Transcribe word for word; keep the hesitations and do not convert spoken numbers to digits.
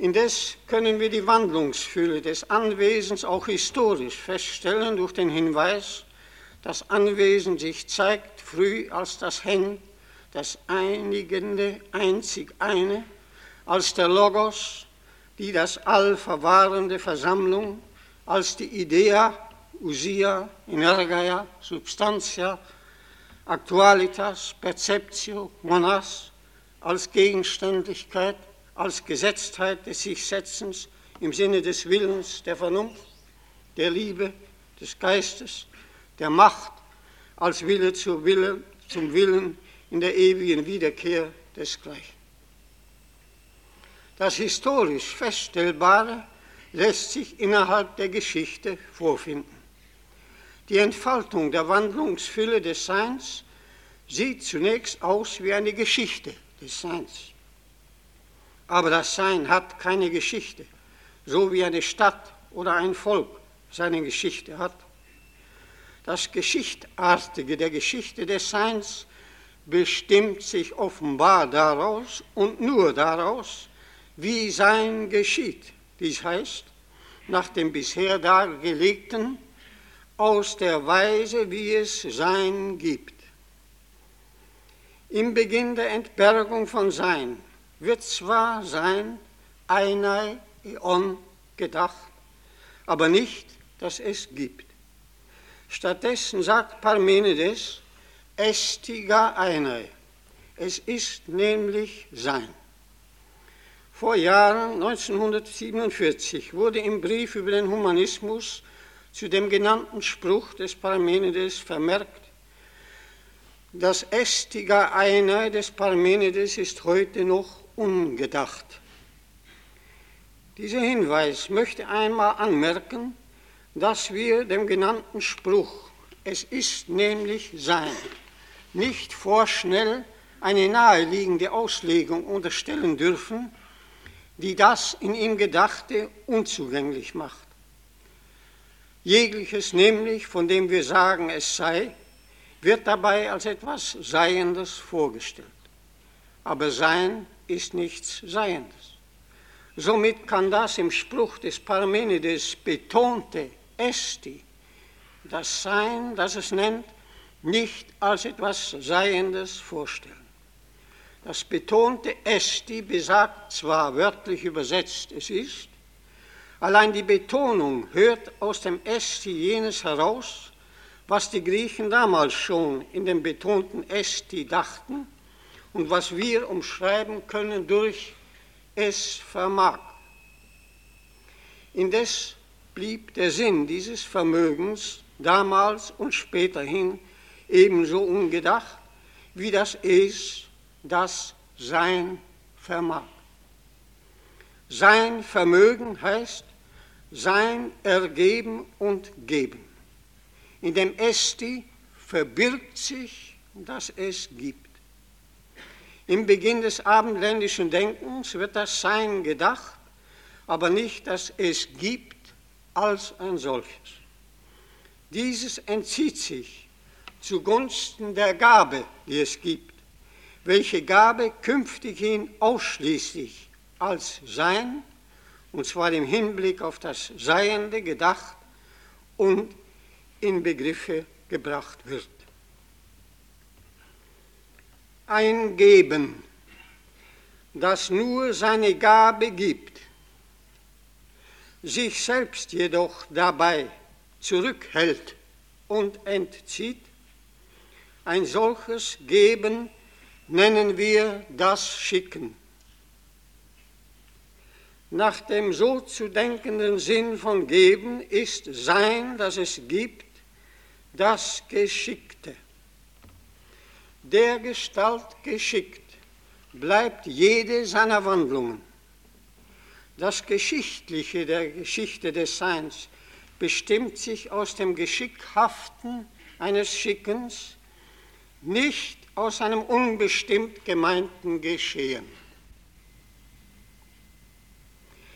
Indes können wir die Wandlungsfülle des Anwesens auch historisch feststellen durch den Hinweis, das Anwesen sich zeigt früh als das Hen, das einigende, einzig eine, als der Logos, die das All verwahrende Versammlung, als die Idea, Usia, Energia, Substantia, Actualitas, Perceptio, Monas, als Gegenständlichkeit, als Gesetztheit des Sichsetzens im Sinne des Willens, der Vernunft, der Liebe, des Geistes, der Macht, als Wille, zur Wille zum Willen in der ewigen Wiederkehr desgleichen. Das historisch Feststellbare lässt sich innerhalb der Geschichte vorfinden. Die Entfaltung der Wandlungsfülle des Seins sieht zunächst aus wie eine Geschichte des Seins. Aber das Sein hat keine Geschichte, so wie eine Stadt oder ein Volk seine Geschichte hat. Das Geschichtartige der Geschichte des Seins bestimmt sich offenbar daraus und nur daraus, wie Sein geschieht. Dies heißt, nach dem bisher dargelegten, aus der Weise, wie es Sein gibt. Im Beginn der Entbergung von Sein wird zwar Sein, Einai, Eon, gedacht, aber nicht, dass es gibt. Stattdessen sagt Parmenides, estiga Einai, es ist nämlich Sein. Vor Jahren, neunzehnhundertsiebenundvierzig, wurde im Brief über den Humanismus zu dem genannten Spruch des Parmenides vermerkt, das estiga Einai des Parmenides ist heute noch ungedacht. Dieser Hinweis möchte einmal anmerken, dass wir dem genannten Spruch, es ist nämlich Sein, nicht vorschnell eine naheliegende Auslegung unterstellen dürfen, die das in ihm Gedachte unzugänglich macht. Jegliches nämlich, von dem wir sagen, es sei, wird dabei als etwas Seiendes vorgestellt. Aber Sein ist nichts Seiendes. Somit kann das im Spruch des Parmenides betonte Esti, das Sein, das es nennt, nicht als etwas Seiendes vorstellen. Das betonte Esti besagt zwar wörtlich übersetzt, es ist, allein die Betonung hört aus dem Esti jenes heraus, was die Griechen damals schon in dem betonten Esti dachten und was wir umschreiben können durch es vermag. Indes blieb der Sinn dieses Vermögens damals und späterhin ebenso ungedacht wie das Es, das Sein vermag. Sein Vermögen heißt Sein ergeben und geben. In dem Esti verbirgt sich, dass es gibt. Im Beginn des abendländischen Denkens wird das Sein gedacht, aber nicht, dass es gibt als ein solches. Dieses entzieht sich zugunsten der Gabe, die es gibt, welche Gabe künftighin ausschließlich als Sein, und zwar im Hinblick auf das Seiende, gedacht und in Begriffe gebracht wird. Ein Geben, das nur seine Gabe gibt, sich selbst jedoch dabei zurückhält und entzieht, ein solches Geben nennen wir das Schicken. Nach dem so zu denkenden Sinn von Geben ist Sein, das es gibt, das Geschickte. Dergestalt geschickt bleibt jede seiner Wandlungen. Das Geschichtliche der Geschichte des Seins bestimmt sich aus dem Geschickhaften eines Schickens, nicht aus einem unbestimmt gemeinten Geschehen.